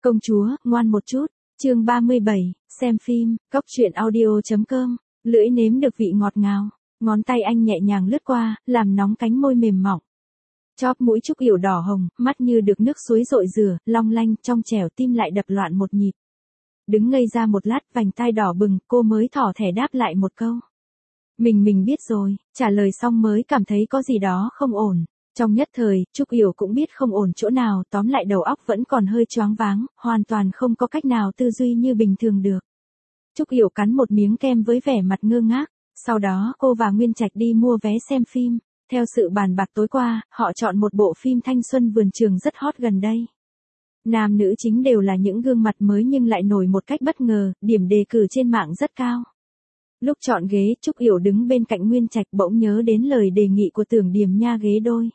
Công chúa, ngoan một chút. Chương 37, xem phim, cóc truyện audio.com. Lưỡi nếm được vị ngọt ngào, ngón tay anh nhẹ nhàng lướt qua, làm nóng cánh môi mềm mỏng. Chóp mũi Trúc Yểu đỏ hồng, mắt như được nước suối dội rửa, long lanh, trong trẻo, tim lại đập loạn một nhịp. Đứng ngây ra một lát, vành tai đỏ bừng, cô mới thỏ thẻ đáp lại một câu. Mình biết rồi, trả lời xong mới cảm thấy có gì đó không ổn. Trong nhất thời, Trúc Yểu cũng biết không ổn chỗ nào, tóm lại đầu óc vẫn còn hơi choáng váng, hoàn toàn không có cách nào tư duy như bình thường được. Trúc Yểu cắn một miếng kem với vẻ mặt ngơ ngác, sau đó cô và Nguyên Trạch đi mua vé xem phim. Theo sự bàn bạc tối qua, họ chọn một bộ phim thanh xuân vườn trường rất hot gần đây. Nam nữ chính đều là những gương mặt mới nhưng lại nổi một cách bất ngờ, điểm đề cử trên mạng rất cao. Lúc chọn ghế, Trúc Yểu đứng bên cạnh Nguyên Trạch bỗng nhớ đến lời đề nghị của Tưởng Điềm Nha ghế đôi.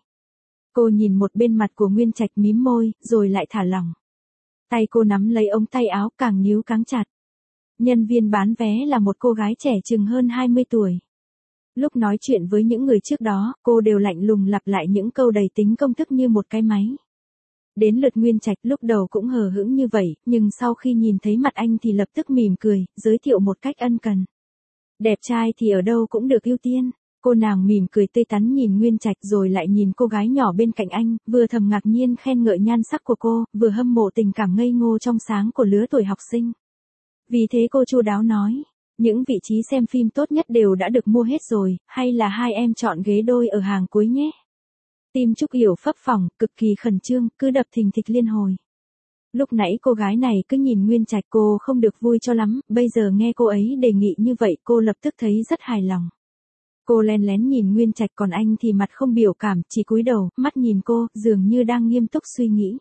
Cô nhìn một bên mặt của Nguyên Trạch mím môi, rồi lại thả lỏng. Tay cô nắm lấy ống tay áo càng níu càng chặt. Nhân viên bán vé là một cô gái trẻ chừng hơn 20 tuổi. Lúc nói chuyện với những người trước đó, cô đều lạnh lùng lặp lại những câu đầy tính công thức như một cái máy. Đến lượt Nguyên Trạch lúc đầu cũng hờ hững như vậy, nhưng sau khi nhìn thấy mặt anh thì lập tức mỉm cười, giới thiệu một cách ân cần. Đẹp trai thì ở đâu cũng được ưu tiên. Cô nàng mỉm cười tươi tắn nhìn Nguyên Trạch rồi lại nhìn cô gái nhỏ bên cạnh anh, vừa thầm ngạc nhiên khen ngợi nhan sắc của cô, vừa hâm mộ tình cảm ngây ngô trong sáng của lứa tuổi học sinh. Vì thế cô chu đáo nói, những vị trí xem phim tốt nhất đều đã được mua hết rồi, hay là hai em chọn ghế đôi ở hàng cuối nhé. Tim Trúc Yểu phập phồng, cực kỳ khẩn trương, cứ đập thình thịch liên hồi. Lúc nãy cô gái này cứ nhìn Nguyên Trạch cô không được vui cho lắm, bây giờ nghe cô ấy đề nghị như vậy cô lập tức thấy rất hài lòng. Cô len lén nhìn Nguyên Trạch còn anh thì mặt không biểu cảm, chỉ cúi đầu, mắt nhìn cô, dường như đang nghiêm túc suy nghĩ.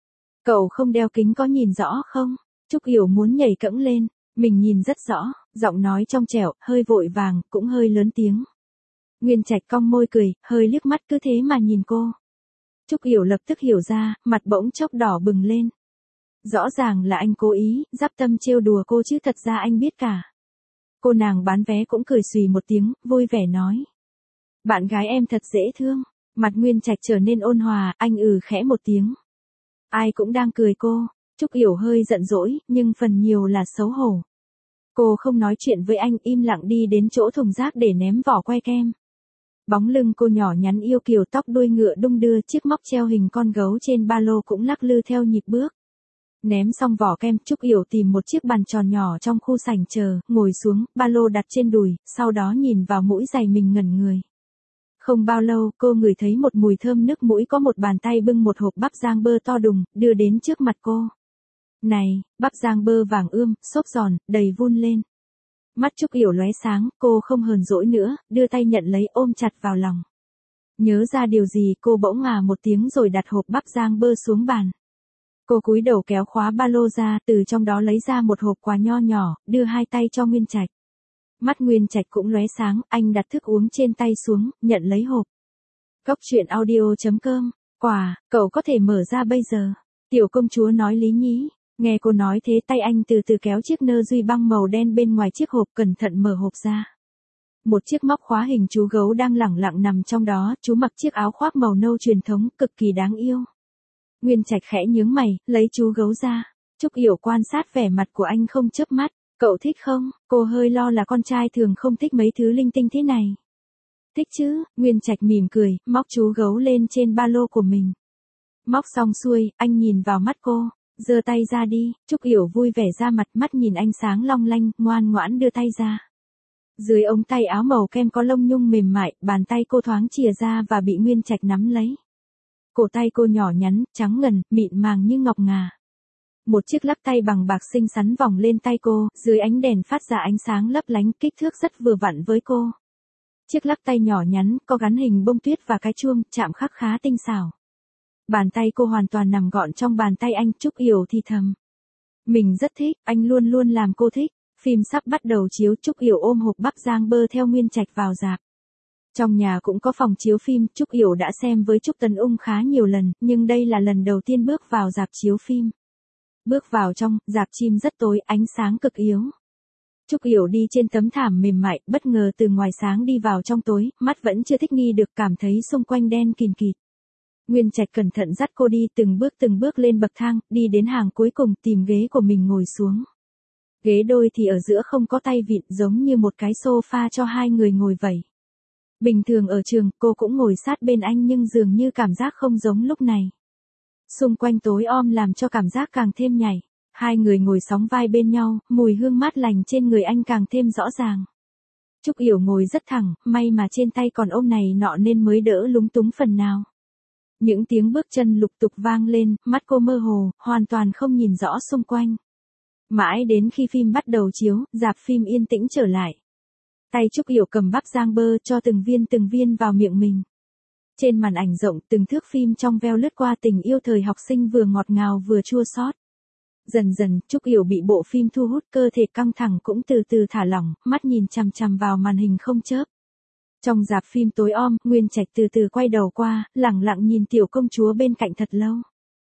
Cậu không đeo kính có nhìn rõ không? Trúc Yểu muốn nhảy cẫng lên, mình nhìn rất rõ, giọng nói trong trẻo, hơi vội vàng, cũng hơi lớn tiếng. Nguyên Trạch cong môi cười, hơi liếc mắt cứ thế mà nhìn cô. Trúc Yểu lập tức hiểu ra, mặt bỗng chốc đỏ bừng lên. Rõ ràng là anh cố ý, giáp tâm trêu đùa cô chứ thật ra anh biết cả. Cô nàng bán vé cũng cười xùy một tiếng, vui vẻ nói. Bạn gái em thật dễ thương. Mặt Nguyên Trạch trở nên ôn hòa, anh khẽ một tiếng. Ai cũng đang cười cô. Trúc Yểu hơi giận dỗi, nhưng phần nhiều là xấu hổ. Cô không nói chuyện với anh, im lặng đi đến chỗ thùng rác để ném vỏ que kem. Bóng lưng cô nhỏ nhắn yêu kiều, tóc đuôi ngựa đung đưa, chiếc móc treo hình con gấu trên ba lô cũng lắc lư theo nhịp bước. Ném xong vỏ kem, Trúc Yểu tìm một chiếc bàn tròn nhỏ trong khu sảnh chờ, ngồi xuống, ba lô đặt trên đùi, sau đó nhìn vào mũi giày mình ngẩn người. Không bao lâu, cô ngửi thấy một mùi thơm nức mũi, có một bàn tay bưng một hộp bắp rang bơ to đùng, đưa đến trước mặt cô. Này, bắp rang bơ vàng ươm, xốp giòn, đầy vun lên. Mắt Trúc Yểu lóe sáng, cô không hờn dỗi nữa, đưa tay nhận lấy ôm chặt vào lòng. Nhớ ra điều gì cô bỗng một tiếng rồi đặt hộp bắp rang bơ xuống bàn. Cô cúi đầu kéo khóa ba lô ra, từ trong đó lấy ra một hộp quà nho nhỏ, đưa hai tay cho Nguyên Trạch. Mắt Nguyên Trạch cũng lóe sáng, anh đặt thức uống trên tay xuống, nhận lấy hộp. Cóc truyện audio.com, quà, cậu có thể mở ra bây giờ. Tiểu công chúa nói lý nhí. Nghe cô nói thế tay anh từ từ kéo chiếc nơ duy băng màu đen bên ngoài chiếc hộp, cẩn thận mở hộp ra. Một chiếc móc khóa hình chú gấu đang lẳng lặng nằm trong đó, chú mặc chiếc áo khoác màu nâu truyền thống, cực kỳ đáng yêu. Nguyên Trạch khẽ nhướng mày, lấy chú gấu ra. Trúc Yểu quan sát vẻ mặt của anh không chớp mắt. Cậu thích không? Cô hơi lo là con trai thường không thích mấy thứ linh tinh thế này. Thích chứ, Nguyên Trạch mỉm cười, móc chú gấu lên trên ba lô của mình. Móc xong xuôi, anh nhìn vào mắt cô. Giơ tay ra đi. Trúc Yểu vui vẻ ra mặt, mắt nhìn anh sáng long lanh, ngoan ngoãn đưa tay ra. Dưới ống tay áo màu kem có lông nhung mềm mại, bàn tay cô thoáng chìa ra và bị Nguyên Trạch nắm lấy. Cổ tay cô nhỏ nhắn, trắng ngần, mịn màng như ngọc ngà. Một chiếc lắc tay bằng bạc xinh xắn vòng lên tay cô, dưới ánh đèn phát ra ánh sáng lấp lánh, kích thước rất vừa vặn với cô. Chiếc lắc tay nhỏ nhắn, có gắn hình bông tuyết và cái chuông, chạm khắc khá tinh xảo. Bàn tay cô hoàn toàn nằm gọn trong bàn tay anh. Trúc Yểu thì thầm. Mình rất thích, anh luôn luôn làm cô thích. Phim sắp bắt đầu chiếu, Trúc Yểu ôm hộp bắp rang bơ theo Nguyên Trạch vào rạp. Trong nhà cũng có phòng chiếu phim, Trúc Yểu đã xem với Trúc Tấn Ung khá nhiều lần, nhưng đây là lần đầu tiên bước vào rạp chiếu phim. Bước vào trong, rạp chim rất tối, ánh sáng cực yếu. Trúc Yểu đi trên tấm thảm mềm mại, bất ngờ từ ngoài sáng đi vào trong tối, mắt vẫn chưa thích nghi được, cảm thấy xung quanh đen kìn kịt. Nguyên Trạch cẩn thận dắt cô đi từng bước lên bậc thang, đi đến hàng cuối cùng tìm ghế của mình ngồi xuống. Ghế đôi thì ở giữa không có tay vịn giống như một cái sofa cho hai người ngồi vậy. Bình thường ở trường cô cũng ngồi sát bên anh nhưng dường như cảm giác không giống lúc này. Xung quanh tối om làm cho cảm giác càng thêm nhảy. Hai người ngồi sóng vai bên nhau, mùi hương mát lành trên người anh càng thêm rõ ràng. Trúc Yểu ngồi rất thẳng, may mà trên tay còn ôm này nọ nên mới đỡ lúng túng phần nào. Những tiếng bước chân lục tục vang lên, mắt cô mơ hồ, hoàn toàn không nhìn rõ xung quanh. Mãi đến khi phim bắt đầu chiếu, rạp phim yên tĩnh trở lại. Tay Trúc Yểu cầm bắp rang bơ cho từng viên vào miệng mình. Trên màn ảnh rộng từng thước phim trong veo lướt qua tình yêu thời học sinh vừa ngọt ngào vừa chua xót. Dần dần, Trúc Yểu bị bộ phim thu hút, cơ thể căng thẳng cũng từ từ thả lỏng, mắt nhìn chằm chằm vào màn hình không chớp. Trong rạp phim tối om, Nguyên Trạch từ từ quay đầu qua, lẳng lặng nhìn tiểu công chúa bên cạnh thật lâu.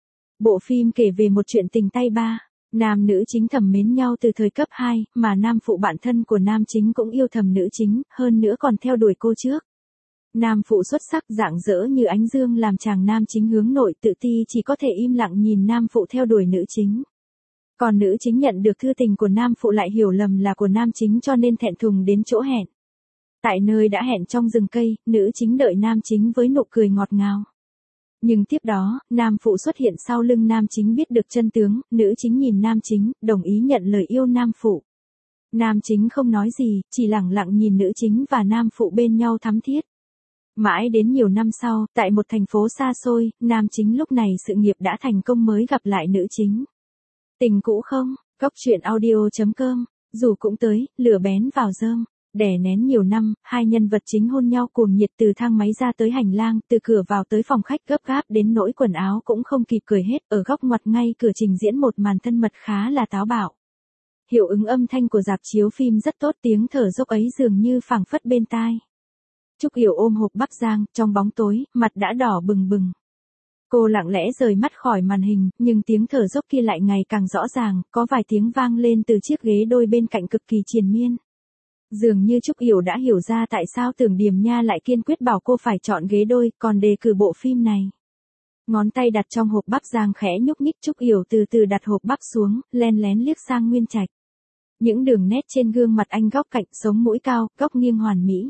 Bộ phim kể về một chuyện tình tay ba. Nam nữ chính thầm mến nhau từ thời cấp 2, mà nam phụ bạn thân của nam chính cũng yêu thầm nữ chính, hơn nữa còn theo đuổi cô trước. Nam phụ xuất sắc rạng rỡ như ánh dương làm chàng nam chính hướng nội tự ti chỉ có thể im lặng nhìn nam phụ theo đuổi nữ chính. Còn nữ chính nhận được thư tình của nam phụ lại hiểu lầm là của nam chính cho nên thẹn thùng đến chỗ hẹn. Tại nơi đã hẹn trong rừng cây, nữ chính đợi nam chính với nụ cười ngọt ngào. Nhưng tiếp đó, nam phụ xuất hiện sau lưng nam chính biết được chân tướng, nữ chính nhìn nam chính, đồng ý nhận lời yêu nam phụ. Nam chính không nói gì, chỉ lẳng lặng nhìn nữ chính và nam phụ bên nhau thắm thiết. Mãi đến nhiều năm sau, tại một thành phố xa xôi, nam chính lúc này sự nghiệp đã thành công mới gặp lại nữ chính. Tình cũ không? Góc truyện audio.com. Dù cũng tới, lửa bén vào rơm. Đè nén nhiều năm, hai nhân vật chính hôn nhau cuồng nhiệt từ thang máy ra tới hành lang, từ cửa vào tới phòng khách gấp gáp đến nỗi quần áo cũng không kịp cởi hết, ở góc ngoặt ngay cửa trình diễn một màn thân mật khá là táo bạo. Hiệu ứng âm thanh của rạp chiếu phim rất tốt, tiếng thở dốc ấy dường như phảng phất bên tai. Trúc Yểu ôm hộp bắp rang, trong bóng tối, mặt đã đỏ bừng bừng. Cô lặng lẽ rời mắt khỏi màn hình, nhưng tiếng thở dốc kia lại ngày càng rõ ràng, có vài tiếng vang lên từ chiếc ghế đôi bên cạnh cực kỳ triền miên. Dường như Trúc Yểu đã hiểu ra tại sao Tưởng Điềm Nha lại kiên quyết bảo cô phải chọn ghế đôi, còn đề cử bộ phim này. Ngón tay đặt trong hộp bắp rang khẽ nhúc nhích, Trúc Yểu từ từ đặt hộp bắp xuống, len lén liếc sang Nguyên Trạch. Những đường nét trên gương mặt anh góc cạnh, sống mũi cao, góc nghiêng hoàn mỹ.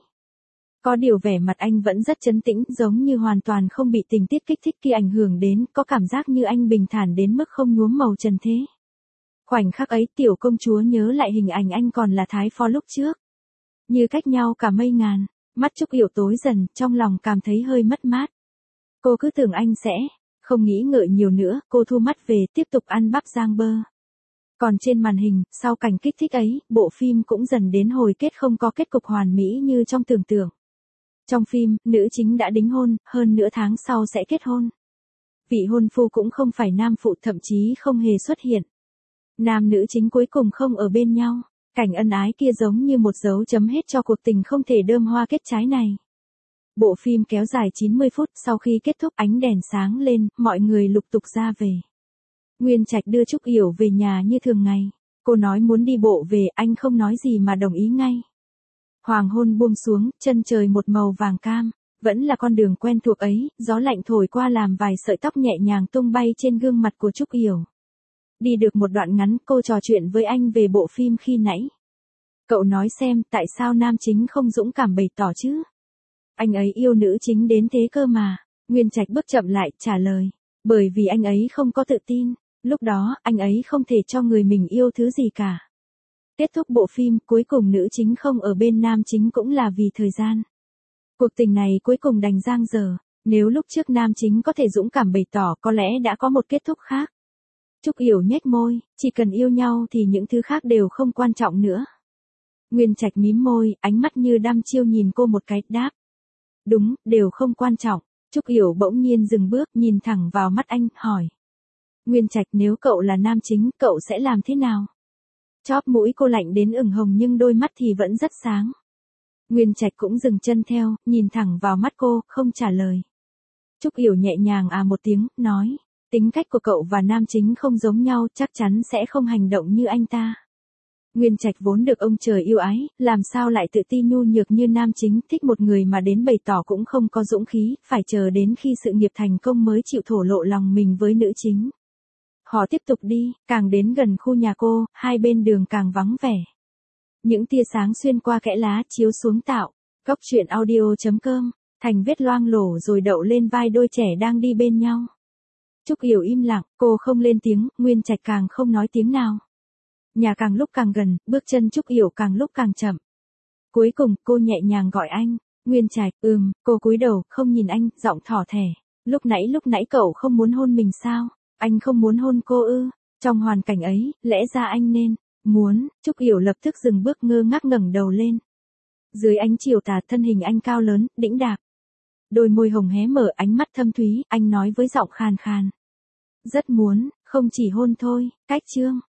Có điều vẻ mặt anh vẫn rất trấn tĩnh, giống như hoàn toàn không bị tình tiết kích thích kia ảnh hưởng đến, có cảm giác như anh bình thản đến mức không nhuốm màu trần thế. Khoảnh khắc ấy tiểu công chúa nhớ lại hình ảnh anh còn là thái phó lúc trước. Như cách nhau cả mây ngàn, mắt Trúc Yểu tối dần, trong lòng cảm thấy hơi mất mát. Cô cứ tưởng anh sẽ, không nghĩ ngợi nhiều nữa, cô thu mắt về, tiếp tục ăn bắp rang bơ. Còn trên màn hình, sau cảnh kích thích ấy, bộ phim cũng dần đến hồi kết không có kết cục hoàn mỹ như trong tưởng tượng. Trong phim, nữ chính đã đính hôn, hơn nửa tháng sau sẽ kết hôn. Vị hôn phu cũng không phải nam phụ, thậm chí không hề xuất hiện. Nam nữ chính cuối cùng không ở bên nhau. Cảnh ân ái kia giống như một dấu chấm hết cho cuộc tình không thể đơm hoa kết trái này. Bộ phim kéo dài 90 phút, sau khi kết thúc ánh đèn sáng lên, mọi người lục tục ra về. Nguyên Trạch đưa Trúc Yểu về nhà như thường ngày. Cô nói muốn đi bộ về, anh không nói gì mà đồng ý ngay. Hoàng hôn buông xuống, chân trời một màu vàng cam, vẫn là con đường quen thuộc ấy, gió lạnh thổi qua làm vài sợi tóc nhẹ nhàng tung bay trên gương mặt của Trúc Yểu. Đi được một đoạn ngắn, cô trò chuyện với anh về bộ phim khi nãy. Cậu nói xem, tại sao nam chính không dũng cảm bày tỏ chứ? Anh ấy yêu nữ chính đến thế cơ mà. Nguyên Trạch bước chậm lại, trả lời. Bởi vì anh ấy không có tự tin. Lúc đó, anh ấy không thể cho người mình yêu thứ gì cả. Kết thúc bộ phim, cuối cùng nữ chính không ở bên nam chính cũng là vì thời gian. Cuộc tình này cuối cùng đành dang dở. Nếu lúc trước nam chính có thể dũng cảm bày tỏ, có lẽ đã có một kết thúc khác. Trúc Yểu nhếch môi, chỉ cần yêu nhau thì những thứ khác đều không quan trọng nữa. Nguyên Trạch mím môi, ánh mắt như đăm chiêu nhìn cô một cái, đáp. Đúng, đều không quan trọng. Trúc Yểu bỗng nhiên dừng bước, nhìn thẳng vào mắt anh, hỏi. Nguyên Trạch, nếu cậu là nam chính, cậu sẽ làm thế nào? Chóp mũi cô lạnh đến ửng hồng nhưng đôi mắt thì vẫn rất sáng. Nguyên Trạch cũng dừng chân theo, nhìn thẳng vào mắt cô, không trả lời. Trúc Yểu nhẹ nhàng một tiếng, nói. Tính cách của cậu và nam chính không giống nhau, chắc chắn sẽ không hành động như anh ta. Nguyên Trạch vốn được ông trời yêu ái, làm sao lại tự ti nhu nhược như nam chính, thích một người mà đến bày tỏ cũng không có dũng khí, phải chờ đến khi sự nghiệp thành công mới chịu thổ lộ lòng mình với nữ chính. Họ tiếp tục đi, càng đến gần khu nhà cô, hai bên đường càng vắng vẻ. Những tia sáng xuyên qua kẽ lá chiếu xuống tạo. Cóc truyện audio.com, Thành viết loang lổ rồi đậu lên vai đôi trẻ đang đi bên nhau. Trúc Yểu im lặng, cô không lên tiếng, Nguyên Trạch càng không nói tiếng nào. Nhà càng lúc càng gần, bước chân Trúc Yểu càng lúc càng chậm. Cuối cùng, cô nhẹ nhàng gọi anh, Nguyên Trạch, cô cúi đầu, không nhìn anh, giọng thỏ thẻ. Lúc nãy cậu không muốn hôn mình sao? Anh không muốn hôn cô ư? Trong hoàn cảnh ấy, lẽ ra anh nên, muốn, Trúc Yểu lập tức dừng bước ngơ ngác ngẩng đầu lên. Dưới ánh chiều tà thân hình anh cao lớn, đĩnh đạc. Đôi môi hồng hé mở, ánh mắt thâm thúy, anh nói với giọng khàn khàn. Rất muốn, không chỉ hôn thôi, cách chương.